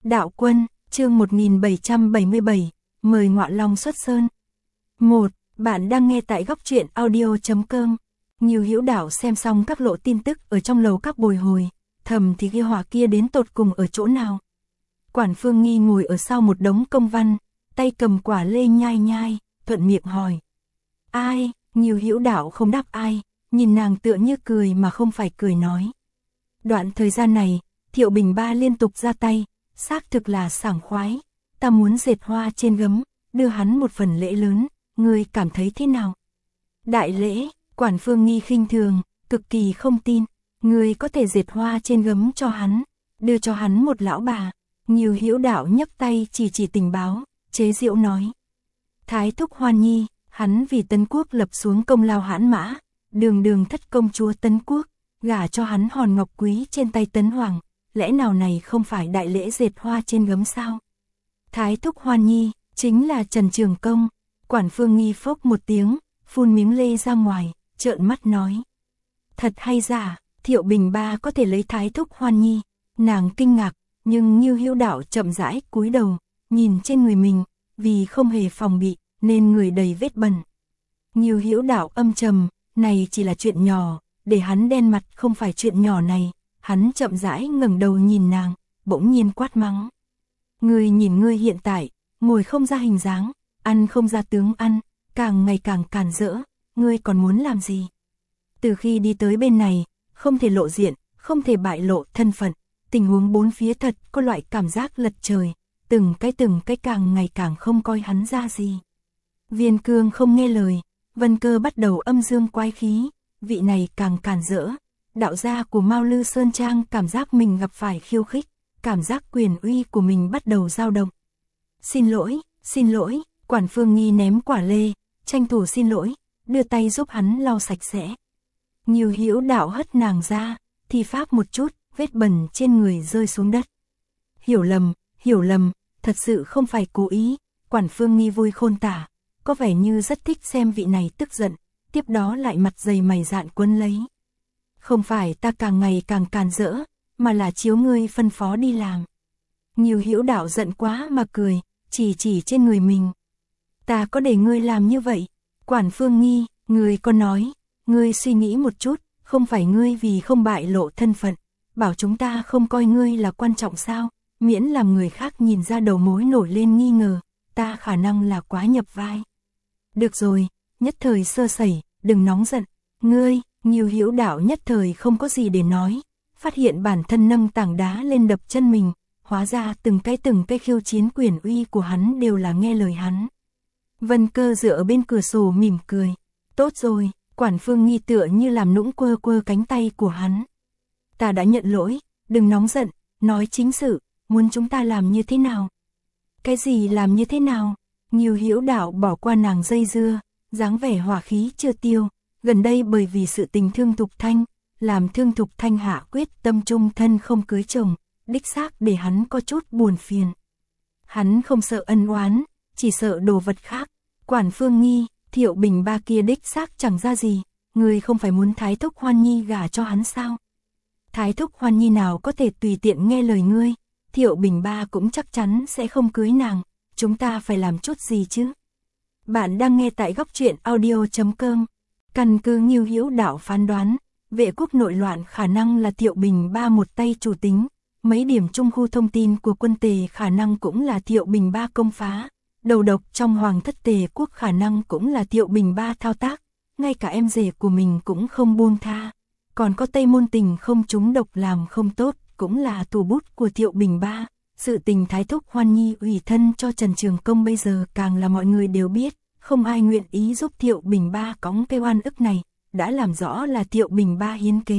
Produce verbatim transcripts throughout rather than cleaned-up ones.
Đạo Quân, chương một nghìn bảy trăm bảy mươi bảy, mời Ngọa Long xuất sơn. một. Bạn đang nghe tại góc truyện audio chấm com. Nhiều Hữu Đạo xem xong các lộ tin tức ở trong lầu các bồi hồi, thầm thì kia hỏa kia đến tột cùng ở chỗ nào. Quản Phương Nghi ngồi ở sau một đống công văn, tay cầm quả lê nhai nhai, thuận miệng hỏi. Ai? Nhiều Hữu Đạo không đáp ai, nhìn nàng tựa như cười mà không phải cười nói. Đoạn thời gian này, Thiệu Bình Ba liên tục ra tay, xác thực là sảng khoái. Ta muốn dệt hoa trên gấm, đưa hắn một phần lễ lớn, ngươi cảm thấy thế nào? Đại lễ, Quản Phương Nghi khinh thường, cực kỳ không tin. Ngươi có thể dệt hoa trên gấm cho hắn, đưa cho hắn một lão bà. Nhiều Hữu Đạo nhấc tay chỉ chỉ tình báo, chế giễu nói. Thái thúc Hoan Nhi, hắn vì Tấn Quốc lập xuống công lao hãn mã, đường đường thất công chúa Tấn Quốc, gả cho hắn hòn ngọc quý trên tay Tấn Hoàng, lẽ nào này không phải đại lễ dệt hoa trên gấm sao? Thái thúc Hoan Nhi, chính là Trần Trường Công. Quản Phương Nghi phốc một tiếng, phun miếng lê ra ngoài, trợn mắt nói. Thật hay giả, Thiệu Bình Ba có thể lấy Thái thúc Hoan Nhi? Nàng kinh ngạc, nhưng Như Hữu Đạo chậm rãi cúi đầu, nhìn trên người mình, vì không hề phòng bị, nên người đầy vết bẩn. Như Hữu Đạo âm trầm, này chỉ là chuyện nhỏ, để hắn đen mặt không phải chuyện nhỏ này. Hắn chậm rãi ngẩng đầu nhìn nàng, bỗng nhiên quát mắng. Ngươi nhìn ngươi hiện tại, ngồi không ra hình dáng, ăn không ra tướng ăn, càng ngày càng càn rỡ, ngươi còn muốn làm gì? Từ khi đi tới bên này, không thể lộ diện, không thể bại lộ thân phận, tình huống bốn phía thật có loại cảm giác lật trời, từng cái từng cái càng ngày càng không coi hắn ra gì. Viên Cương không nghe lời, Vân Cơ bắt đầu âm dương quái khí, vị này càng càn rỡ. Đạo gia của Mao Lư Sơn Trang cảm giác mình gặp phải khiêu khích, cảm giác quyền uy của mình bắt đầu dao động. Xin lỗi, xin lỗi, Quản Phương Nghi ném quả lê, tranh thủ xin lỗi, đưa tay giúp hắn lau sạch sẽ. Nhiều Hữu Đạo hất nàng ra, thì pháp một chút, vết bẩn trên người rơi xuống đất. Hiểu lầm, hiểu lầm, thật sự không phải cố ý. Quản Phương Nghi vui khôn tả, có vẻ như rất thích xem vị này tức giận, tiếp đó lại mặt dày mày dạn quấn lấy. Không phải ta càng ngày càng càn rỡ, mà là chiếu ngươi phân phó đi làm. Nhiều Hữu Đạo giận quá mà cười, chỉ chỉ trên người mình. Ta có để ngươi làm như vậy? Quản Phương Nghi, ngươi có nói, ngươi suy nghĩ một chút, không phải ngươi vì không bại lộ thân phận, bảo chúng ta không coi ngươi là quan trọng sao, miễn làm người khác nhìn ra đầu mối nổi lên nghi ngờ, ta khả năng là quá nhập vai. Được rồi, nhất thời sơ sẩy, đừng nóng giận, ngươi. Nhiều Hữu Đạo nhất thời không có gì để nói, phát hiện bản thân nâng tảng đá lên đập chân mình, hóa ra từng cái từng cái khiêu chiến quyền uy của hắn đều là nghe lời hắn. Vân Cơ dựa ở bên cửa sổ mỉm cười, tốt rồi, Quản Phương Nghi tựa như làm nũng quơ quơ cánh tay của hắn. Ta đã nhận lỗi, đừng nóng giận, nói chính sự, muốn chúng ta làm như thế nào? Cái gì làm như thế nào? Nhiều Hữu Đạo bỏ qua nàng dây dưa, dáng vẻ hỏa khí chưa tiêu. Gần đây bởi vì sự tình Thương Thục Thanh, làm Thương Thục Thanh hạ quyết tâm chung thân không cưới chồng, đích xác để hắn có chút buồn phiền. Hắn không sợ ân oán, chỉ sợ đồ vật khác. Quản Phương Nghi, Thiệu Bình Ba kia đích xác chẳng ra gì, người không phải muốn Thái thúc Hoan Nhi gả cho hắn sao? Thái thúc Hoan Nhi nào có thể tùy tiện nghe lời ngươi, Thiệu Bình Ba cũng chắc chắn sẽ không cưới nàng, chúng ta phải làm chút gì chứ? Bạn đang nghe tại góc truyện audio chấm com. Căn cứ Như Hữu Đạo phán đoán, vệ quốc nội loạn khả năng là Thiệu Bình Ba một tay chủ tính, mấy điểm trung khu thông tin của quân Tề khả năng cũng là Thiệu Bình Ba công phá, đầu độc trong Hoàng thất Tề quốc khả năng cũng là Thiệu Bình Ba thao tác, ngay cả em rể của mình cũng không buông tha, còn có Tây Môn Tình không trúng độc làm không tốt, cũng là thủ bút của Thiệu Bình Ba. Sự tình Thái thúc Hoan Nhi ủy thân cho Trần Trường Công bây giờ càng là mọi người đều biết. Không ai nguyện ý giúp Thiệu Bình Ba cõng cái oan ức này, đã làm rõ là Thiệu Bình Ba hiến kế.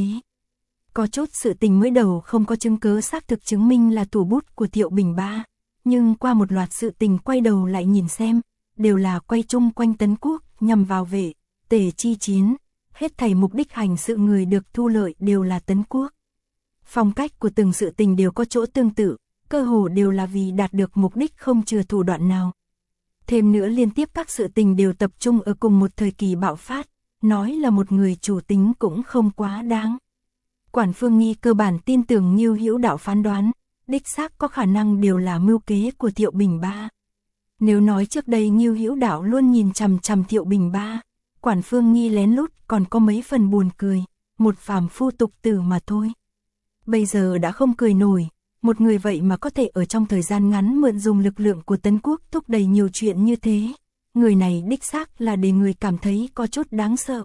Có chút sự tình mới đầu không có chứng cứ xác thực chứng minh là thủ bút của Thiệu Bình Ba, nhưng qua một loạt sự tình quay đầu lại nhìn xem, đều là quay chung quanh Tấn Quốc, nhằm vào vệ, Tề chi chiến, hết thảy mục đích hành sự người được thu lợi đều là Tấn Quốc. Phong cách của từng sự tình đều có chỗ tương tự, cơ hồ đều là vì đạt được mục đích không chừa thủ đoạn nào. Thêm nữa liên tiếp các sự tình đều tập trung ở cùng một thời kỳ bạo phát, nói là một người chủ tính cũng không quá đáng. Quản Phương Nghi cơ bản tin tưởng Như Hữu Đạo phán đoán, đích xác có khả năng đều là mưu kế của Thiệu Bình Ba. Nếu nói trước đây Ngưu Hữu Đạo luôn nhìn chằm chằm Thiệu Bình Ba, Quản Phương Nghi lén lút còn có mấy phần buồn cười, một phàm phu tục tử mà thôi. Bây giờ đã không cười nổi, một người vậy mà có thể ở trong thời gian ngắn mượn dùng lực lượng của Tấn Quốc thúc đẩy nhiều chuyện như thế. Người này đích xác là để người cảm thấy có chút đáng sợ.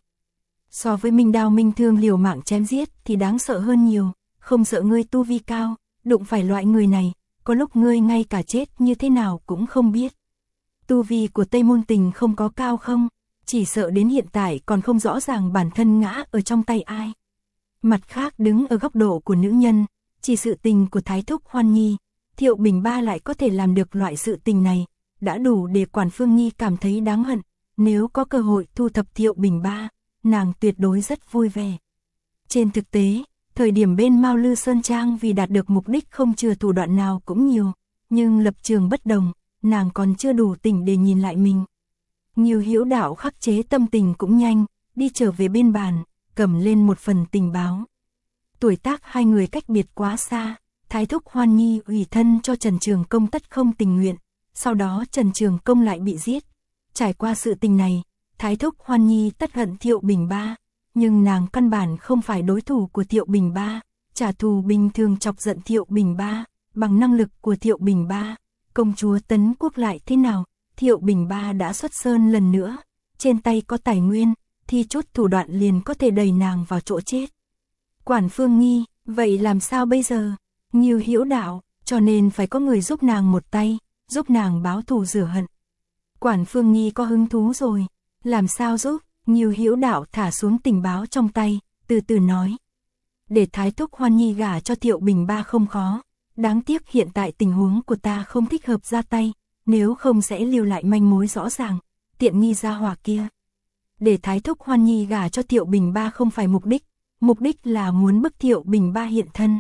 So với Minh Đao Minh Thương liều mạng chém giết thì đáng sợ hơn nhiều, không sợ ngươi tu vi cao, đụng phải loại người này, có lúc ngươi ngay cả chết như thế nào cũng không biết. Tu vi của Tây Môn Tình không có cao không, chỉ sợ đến hiện tại còn không rõ ràng bản thân ngã ở trong tay ai. Mặt khác đứng ở góc độ của nữ nhân, chỉ sự tình của Thái Thúc Hoan Nhi, Thiệu Bình Ba lại có thể làm được loại sự tình này, đã đủ để Quản Phương Nghi cảm thấy đáng hận. Nếu có cơ hội thu thập Thiệu Bình Ba, nàng tuyệt đối rất vui vẻ. Trên thực tế, thời điểm bên Mao Lư Sơn Trang vì đạt được mục đích không chừa thủ đoạn nào cũng nhiều, nhưng lập trường bất đồng, nàng còn chưa đủ tỉnh để nhìn lại mình. Ngưu Hữu Đạo khắc chế tâm tình cũng nhanh, đi trở về bên bàn, cầm lên một phần tình báo. Tuổi tác hai người cách biệt quá xa, Thái Thúc Hoan Nhi ủy thân cho Trần Trường Công tất không tình nguyện, sau đó Trần Trường Công lại bị giết. Trải qua sự tình này, Thái Thúc Hoan Nhi tất hận Thiệu Bình Ba, nhưng nàng căn bản không phải đối thủ của Thiệu Bình Ba, trả thù bình thường chọc giận Thiệu Bình Ba, bằng năng lực của Thiệu Bình Ba, công chúa Tấn Quốc lại thế nào, Thiệu Bình Ba đã xuất sơn lần nữa, trên tay có tài nguyên, thì chút thủ đoạn liền có thể đẩy nàng vào chỗ chết. Quản Phương Nghi, vậy làm sao bây giờ? Ngưu Hữu Đạo, cho nên phải có người giúp nàng một tay, giúp nàng báo thù rửa hận. Quản Phương Nghi có hứng thú rồi, làm sao giúp? Ngưu Hữu Đạo thả xuống tình báo trong tay, từ từ nói. Để Thái Thúc Hoan Nhi gả cho Thiệu Bình Ba không khó, đáng tiếc hiện tại tình huống của ta không thích hợp ra tay, nếu không sẽ lưu lại manh mối rõ ràng, tiện nghi gia hỏa kia. Để Thái Thúc Hoan Nhi gả cho Thiệu Bình Ba không phải mục đích, mục đích là muốn bức Thiệu Bình Ba hiện thân.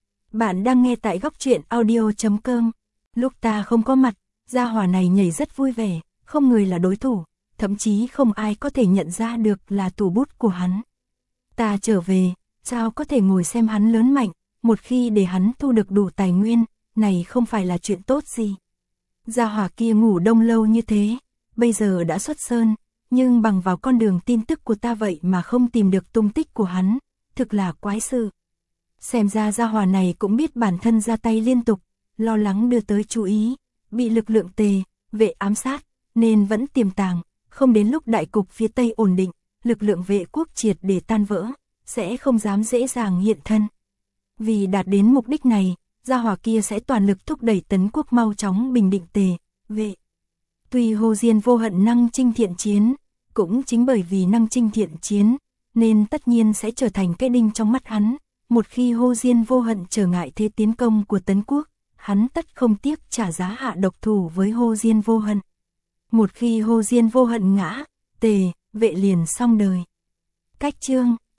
Bạn đang nghe tại góc truyện audio chấm com. Lúc ta không có mặt, gia hỏa này nhảy rất vui vẻ, không người là đối thủ, thậm chí không ai có thể nhận ra được là tù bút của hắn. Ta trở về, sao có thể ngồi xem hắn lớn mạnh, một khi để hắn thu được đủ tài nguyên, này không phải là chuyện tốt gì. Gia hỏa kia ngủ đông lâu như thế, bây giờ đã xuất sơn, nhưng bằng vào con đường tin tức của ta vậy mà không tìm được tung tích của hắn, thực là quái sự. Xem ra gia hỏa này cũng biết bản thân ra tay liên tục, lo lắng đưa tới chú ý, bị lực lượng tề, vệ ám sát, nên vẫn tiềm tàng, không đến lúc đại cục phía Tây ổn định, lực lượng vệ quốc triệt để tan vỡ, sẽ không dám dễ dàng hiện thân. Vì đạt đến mục đích này, gia hỏa kia sẽ toàn lực thúc đẩy Tấn Quốc mau chóng bình định tề, vệ. Tuy Hồ Diên vô hận năng chinh thiện chiến, cũng chính bởi vì năng chinh thiện chiến, nên tất nhiên sẽ trở thành cái đinh trong mắt hắn. Một khi Hồ Diên vô hận trở ngại thế tiến công của Tấn Quốc, hắn tất không tiếc trả giá hạ độc thủ với Hồ Diên vô hận. Một khi Hồ Diên vô hận ngã, tề, vệ liền xong đời. Cách chương